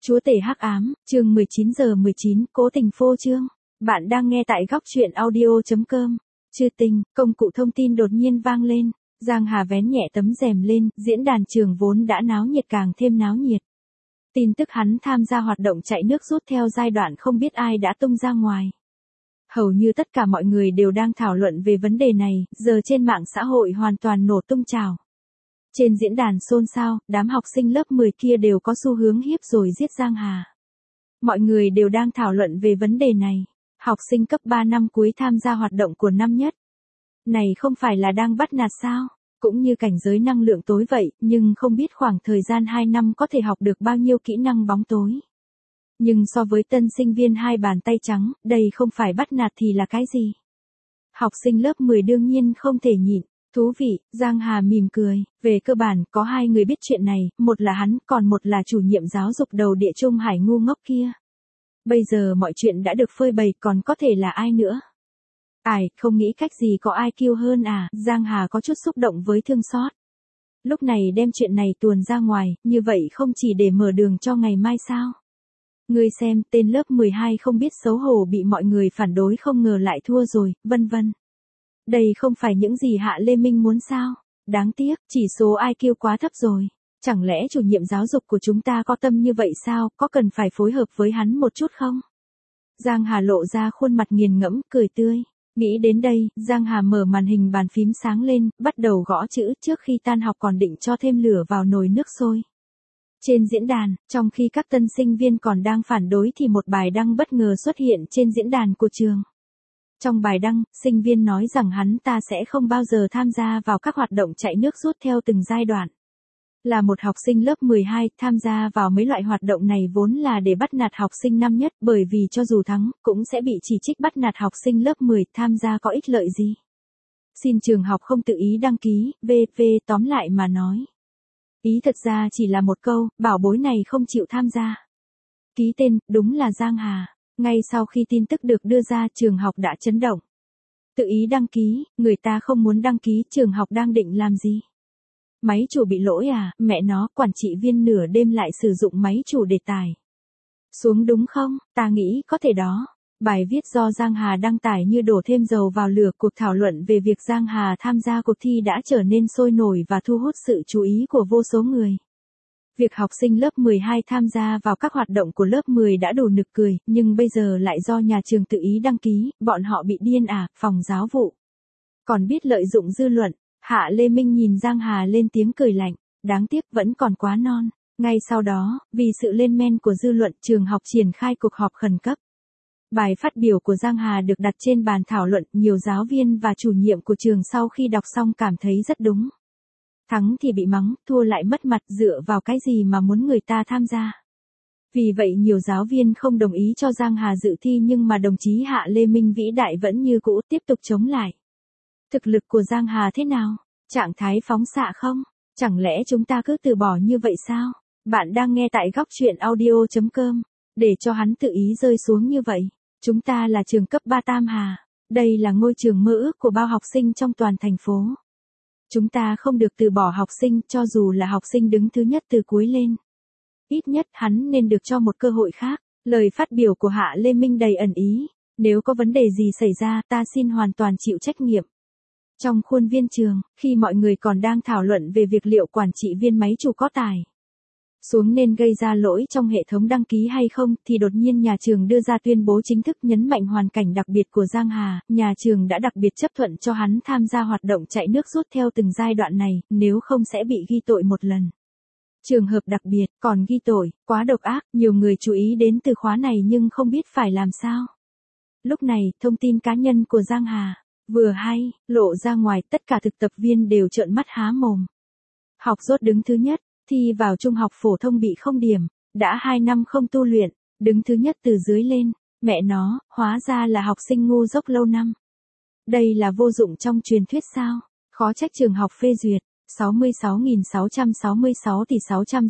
Chúa tể hắc ám, chương 19:19, cố tình phô trương. Bạn đang nghe tại góc truyện audio.com. Chư tình, công cụ thông tin đột nhiên vang lên. Giang Hà vén nhẹ tấm rèm lên, diễn đàn trường vốn đã náo nhiệt càng thêm náo nhiệt. Tin tức hắn tham gia hoạt động chạy nước rút theo giai đoạn không biết ai đã tung ra ngoài. Hầu như tất cả mọi người đều đang thảo luận về vấn đề này, giờ trên mạng xã hội hoàn toàn nổ tung trào. Trên diễn đàn xôn xao, đám học sinh lớp 10 kia đều có xu hướng hiếp rồi giết Giang Hà. Mọi người đều đang thảo luận về vấn đề này. Học sinh cấp 3 năm cuối tham gia hoạt động của năm nhất. Này không phải là đang bắt nạt sao? Cũng như cảnh giới năng lượng tối vậy, nhưng không biết khoảng thời gian 2 năm có thể học được bao nhiêu kỹ năng bóng tối. Nhưng so với tân sinh viên 2 bàn tay trắng, đây không phải bắt nạt thì là cái gì? Học sinh lớp 10 đương nhiên không thể nhịn. Thú vị, Giang Hà mỉm cười, về cơ bản có 2 người biết chuyện này, một là hắn, còn một là chủ nhiệm giáo dục đầu địa Trung Hải ngu ngốc kia. Bây giờ mọi chuyện đã được phơi bày, còn có thể là ai nữa? Ai, không nghĩ cách gì có ai kiêu hơn à? Giang Hà có chút xúc động với thương xót. Lúc này đem chuyện này tuồn ra ngoài, như vậy không chỉ để mở đường cho ngày mai sao? Ngươi xem, tên lớp 12 không biết xấu hổ bị mọi người phản đối không ngờ lại thua rồi, vân vân. Đây không phải những gì Hạ Lê Minh muốn sao? Đáng tiếc, chỉ số IQ quá thấp rồi. Chẳng lẽ chủ nhiệm giáo dục của chúng ta có tâm như vậy sao, có cần phải phối hợp với hắn một chút không? Giang Hà lộ ra khuôn mặt nghiền ngẫm, cười tươi. Nghĩ đến đây, Giang Hà mở màn hình bàn phím sáng lên, bắt đầu gõ chữ trước khi tan học còn định cho thêm lửa vào nồi nước sôi. Trên diễn đàn, trong khi các tân sinh viên còn đang phản đối thì một bài đăng bất ngờ xuất hiện trên diễn đàn của trường. Trong bài đăng, sinh viên nói rằng hắn ta sẽ không bao giờ tham gia vào các hoạt động chạy nước rút theo từng giai đoạn. Là một học sinh lớp 12, tham gia vào mấy loại hoạt động này vốn là để bắt nạt học sinh năm nhất, bởi vì cho dù thắng, cũng sẽ bị chỉ trích bắt nạt học sinh lớp 10, tham gia có ích lợi gì. Xin trường học không tự ý đăng ký, VV tóm lại mà nói. Ý thật ra chỉ là một câu, bảo bối này không chịu tham gia. Ký tên, đúng là Giang Hà. Ngay sau khi tin tức được đưa ra, trường học đã chấn động. Tự ý đăng ký, người ta không muốn đăng ký, trường học đang định làm gì? Máy chủ bị lỗi à, mẹ nó, quản trị viên nửa đêm lại sử dụng máy chủ để tải xuống đúng không? Ta nghĩ có thể đó. Bài viết do Giang Hà đăng tải như đổ thêm dầu vào lửa, cuộc thảo luận về việc Giang Hà tham gia cuộc thi đã trở nên sôi nổi và thu hút sự chú ý của vô số người. Việc học sinh lớp 12 tham gia vào các hoạt động của lớp 10 đã đủ nực cười, nhưng bây giờ lại do nhà trường tự ý đăng ký, bọn họ bị điên à, phòng giáo vụ. Còn biết lợi dụng dư luận, Hạ Lê Minh nhìn Giang Hà lên tiếng cười lạnh, đáng tiếc vẫn còn quá non. Ngay sau đó, vì sự lên men của dư luận, trường học triển khai cuộc họp khẩn cấp. Bài phát biểu của Giang Hà được đặt trên bàn thảo luận, nhiều giáo viên và chủ nhiệm của trường sau khi đọc xong cảm thấy rất đúng. Thắng thì bị mắng, thua lại mất mặt, dựa vào cái gì mà muốn người ta tham gia. Vì vậy nhiều giáo viên không đồng ý cho Giang Hà dự thi, nhưng mà đồng chí Hạ Lê Minh vĩ đại vẫn như cũ tiếp tục chống lại. Thực lực của Giang Hà thế nào? Trạng thái phóng xạ không? Chẳng lẽ chúng ta cứ từ bỏ như vậy sao? Bạn đang nghe tại góc truyện audio.com. Để cho hắn tự ý rơi xuống như vậy. Chúng ta là trường cấp 3 Tam Hà. Đây là ngôi trường mơ ước của bao học sinh trong toàn thành phố. Chúng ta không được từ bỏ học sinh, cho dù là học sinh đứng thứ nhất từ cuối lên. Ít nhất hắn nên được cho một cơ hội khác. Lời phát biểu của Hạ Lê Minh đầy ẩn ý. Nếu có vấn đề gì xảy ra, ta xin hoàn toàn chịu trách nhiệm. Trong khuôn viên trường, khi mọi người còn đang thảo luận về việc liệu quản trị viên máy chủ có tải xuống nên gây ra lỗi trong hệ thống đăng ký hay không, thì đột nhiên nhà trường đưa ra tuyên bố chính thức nhấn mạnh hoàn cảnh đặc biệt của Giang Hà, nhà trường đã đặc biệt chấp thuận cho hắn tham gia hoạt động chạy nước rút theo từng giai đoạn này, nếu không sẽ bị ghi tội một lần. Trường hợp đặc biệt, còn ghi tội, quá độc ác, nhiều người chú ý đến từ khóa này nhưng không biết phải làm sao. Lúc này, thông tin cá nhân của Giang Hà vừa hay lộ ra ngoài, tất cả thực tập viên đều trợn mắt há mồm. Học dốt đứng thứ nhất, thi vào trung học phổ thông bị không điểm, đã 2 năm không tu luyện, đứng thứ nhất từ dưới lên, mẹ nó, hóa ra là học sinh ngu dốc lâu năm. Đây là vô dụng trong truyền thuyết sao? Khó trách trường học phê duyệt. 66.666 tỷ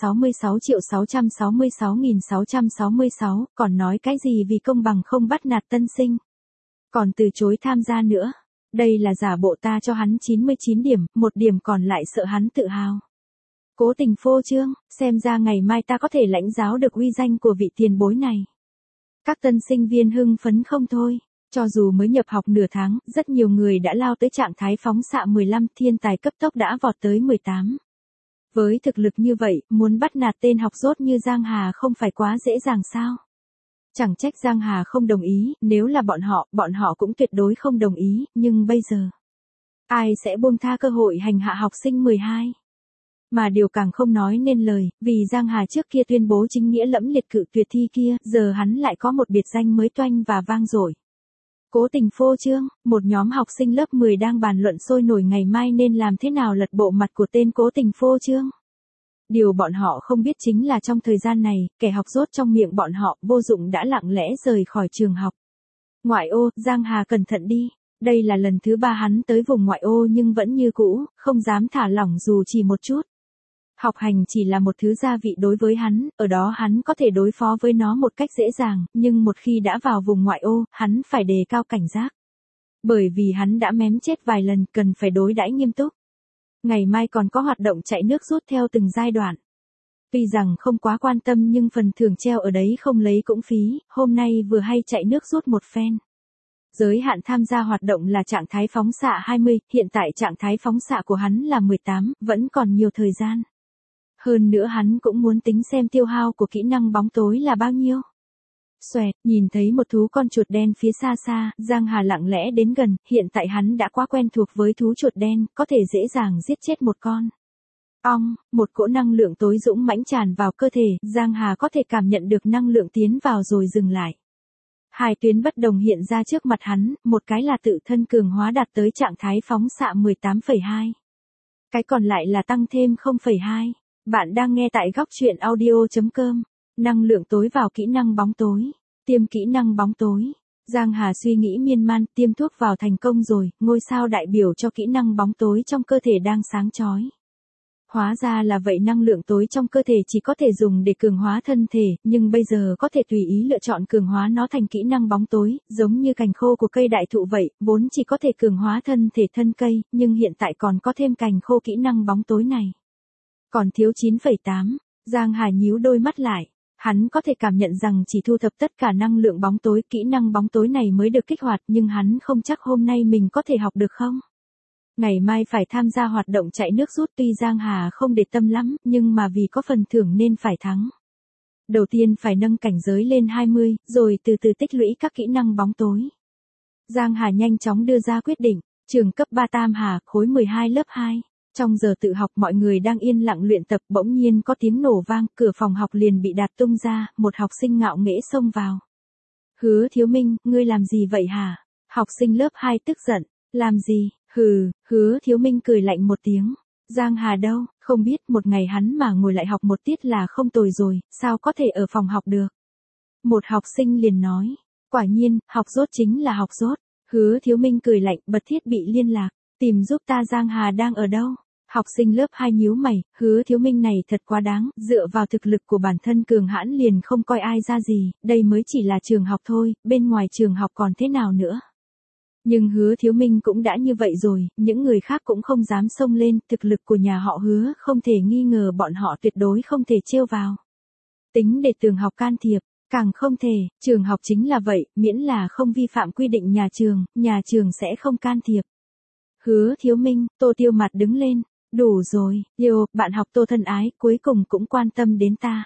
666.666.666, còn nói cái gì vì công bằng không bắt nạt tân sinh. Còn từ chối tham gia nữa. Đây là giả bộ ta cho hắn 99 điểm, 1 điểm còn lại sợ hắn tự hào. Cố tình phô trương, xem ra ngày mai ta có thể lãnh giáo được uy danh của vị tiền bối này. Các tân sinh viên hưng phấn không thôi. Cho dù mới nhập học nửa tháng, rất nhiều người đã lao tới trạng thái phóng xạ 15, thiên tài cấp tốc đã vọt tới 18. Với thực lực như vậy, muốn bắt nạt tên học dốt như Giang Hà không phải quá dễ dàng sao? Chẳng trách Giang Hà không đồng ý, nếu là bọn họ cũng tuyệt đối không đồng ý, nhưng bây giờ, ai sẽ buông tha cơ hội hành hạ học sinh 12? Mà điều càng không nói nên lời, vì Giang Hà trước kia tuyên bố chính nghĩa lẫm liệt cự tuyệt thi kia, giờ hắn lại có một biệt danh mới toanh và vang dội. Cố tình phô trương, một nhóm học sinh lớp 10 đang bàn luận sôi nổi ngày mai nên làm thế nào lật bộ mặt của tên cố tình phô trương. Điều bọn họ không biết chính là trong thời gian này, kẻ học dốt trong miệng bọn họ vô dụng đã lặng lẽ rời khỏi trường học. Ngoại ô, Giang Hà cẩn thận đi. Đây là lần thứ 3 hắn tới vùng ngoại ô nhưng vẫn như cũ, không dám thả lỏng dù chỉ một chút. Học hành chỉ là một thứ gia vị đối với hắn, ở đó hắn có thể đối phó với nó một cách dễ dàng, nhưng một khi đã vào vùng ngoại ô, hắn phải đề cao cảnh giác. Bởi vì hắn đã mém chết vài lần, cần phải đối đãi nghiêm túc. Ngày mai còn có hoạt động chạy nước rút theo từng giai đoạn. Tuy rằng không quá quan tâm nhưng phần thưởng treo ở đấy không lấy cũng phí, hôm nay vừa hay chạy nước rút một phen. Giới hạn tham gia hoạt động là trạng thái phóng xạ 20, hiện tại trạng thái phóng xạ của hắn là 18, vẫn còn nhiều thời gian. Hơn nữa hắn cũng muốn tính xem tiêu hao của kỹ năng bóng tối là bao nhiêu. Xoẹt, nhìn thấy một thú con chuột đen phía xa xa, Giang Hà lặng lẽ đến gần, hiện tại hắn đã quá quen thuộc với thú chuột đen, có thể dễ dàng giết chết một con. Ong, một cỗ năng lượng tối dũng mãnh tràn vào cơ thể, Giang Hà có thể cảm nhận được năng lượng tiến vào rồi dừng lại. Hai tuyến bất đồng hiện ra trước mặt hắn, một cái là tự thân cường hóa đạt tới trạng thái phóng xạ 18,2. Cái còn lại là tăng thêm 0,2. Bạn đang nghe tại góc truyện audio.com. Năng lượng tối vào kỹ năng bóng tối. Tiêm kỹ năng bóng tối. Giang Hà suy nghĩ miên man, tiêm thuốc vào thành công rồi, ngôi sao đại biểu cho kỹ năng bóng tối trong cơ thể đang sáng chói. Hóa ra là vậy, năng lượng tối trong cơ thể chỉ có thể dùng để cường hóa thân thể, nhưng bây giờ có thể tùy ý lựa chọn cường hóa nó thành kỹ năng bóng tối, giống như cành khô của cây đại thụ vậy, vốn chỉ có thể cường hóa thân thể thân cây, nhưng hiện tại còn có thêm cành khô kỹ năng bóng tối này. Còn thiếu 9,8, Giang Hà nhíu đôi mắt lại. Hắn có thể cảm nhận rằng chỉ thu thập tất cả năng lượng bóng tối, kỹ năng bóng tối này mới được kích hoạt, nhưng hắn không chắc hôm nay mình có thể học được không. Ngày mai phải tham gia hoạt động chạy nước rút, tuy Giang Hà không để tâm lắm, nhưng mà vì có phần thưởng nên phải thắng. Đầu tiên phải nâng cảnh giới lên 20, rồi từ từ tích lũy các kỹ năng bóng tối. Giang Hà nhanh chóng đưa ra quyết định, trường cấp 3 Tam Hà, khối 12 lớp 2. Trong giờ tự học mọi người đang yên lặng luyện tập, bỗng nhiên có tiếng nổ vang, cửa phòng học liền bị đạp tung ra, một học sinh ngạo nghễ xông vào. Hứa Thiếu Minh, ngươi làm gì vậy hả? Học sinh lớp 2 tức giận, làm gì? Hứa Thiếu Minh cười lạnh một tiếng. Giang Hà đâu, không biết, một ngày hắn mà ngồi lại học một tiết là không tồi rồi, sao có thể ở phòng học được? Một học sinh liền nói, quả nhiên, học dốt chính là học dốt. Hứa Thiếu Minh cười lạnh, bật thiết bị liên lạc, tìm giúp ta Giang Hà đang ở đâu? Học sinh lớp 2 nhíu mày, Hứa Thiếu Minh này thật quá đáng, dựa vào thực lực của bản thân cường hãn liền không coi ai ra gì, đây mới chỉ là trường học thôi, bên ngoài trường học còn thế nào nữa. Nhưng Hứa Thiếu Minh cũng đã như vậy rồi, những người khác cũng không dám xông lên, thực lực của nhà họ Hứa không thể nghi ngờ, bọn họ tuyệt đối không thể trêu vào. Tính để trường học can thiệp, càng không thể, trường học chính là vậy, miễn là không vi phạm quy định nhà trường sẽ không can thiệp. Hứa Thiếu Minh, Tô Tiêu Mặt đứng lên, đủ rồi, bạn học Tô thân ái, cuối cùng cũng quan tâm đến ta.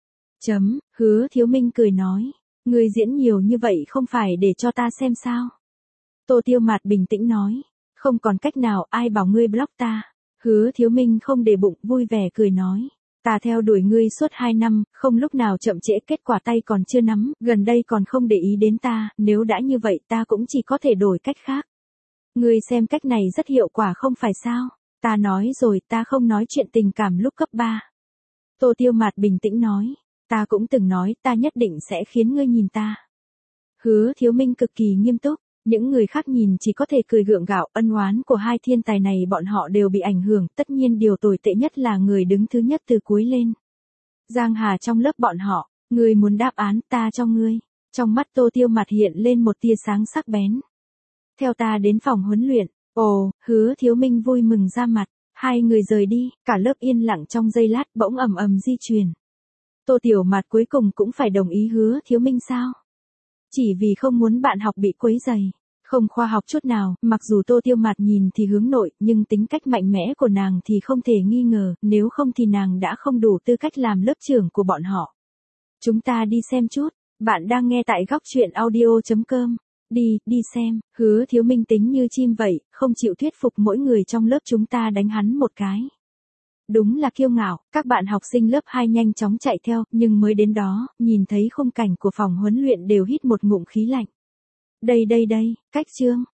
Hứa Thiếu Minh cười nói, người diễn nhiều như vậy không phải để cho ta xem sao. Tô Tiêu Mạt bình tĩnh nói, không còn cách nào, ai bảo ngươi block ta. Hứa Thiếu Minh không để bụng, vui vẻ cười nói, ta theo đuổi ngươi suốt 2 năm, không lúc nào chậm trễ, kết quả tay còn chưa nắm, gần đây còn không để ý đến ta, nếu đã như vậy ta cũng chỉ có thể đổi cách khác. Ngươi xem cách này rất hiệu quả không phải sao? Ta nói rồi, ta không nói chuyện tình cảm lúc cấp 3. Tô Tiêu Mạt bình tĩnh nói, ta cũng từng nói, ta nhất định sẽ khiến ngươi nhìn ta. Hứa Thiếu Minh cực kỳ nghiêm túc. Những người khác nhìn chỉ có thể cười gượng gạo, ân oán của hai thiên tài này bọn họ đều bị ảnh hưởng, tất nhiên điều tồi tệ nhất là người đứng thứ nhất từ cuối lên. Giang Hà trong lớp bọn họ, ngươi muốn đáp án, ta cho ngươi. Trong mắt Tô Tiêu Mặt hiện lên một tia sáng sắc bén. Theo ta đến phòng huấn luyện. Ồ, Hứa Thiếu Minh vui mừng ra mặt. Hai người rời đi, cả lớp yên lặng trong giây lát bỗng ầm ầm di chuyển. Tô Tiểu Mạt cuối cùng cũng phải đồng ý Hứa Thiếu Minh sao? Chỉ vì không muốn bạn học bị quấy rầy. Không khoa học chút nào, mặc dù Tô Tiêu Mạt nhìn thì hướng nội, nhưng tính cách mạnh mẽ của nàng thì không thể nghi ngờ, nếu không thì nàng đã không đủ tư cách làm lớp trưởng của bọn họ. Chúng ta đi xem chút, bạn đang nghe tại góc truyện audio.com. Đi xem, Hứa Thiếu Minh tính như chim vậy, không chịu thuyết phục mỗi người trong lớp chúng ta đánh hắn một cái. Đúng là kiêu ngạo, các bạn học sinh lớp 2 nhanh chóng chạy theo, nhưng mới đến đó, nhìn thấy khung cảnh của phòng huấn luyện đều hít một ngụm khí lạnh. Đây, cách Trương,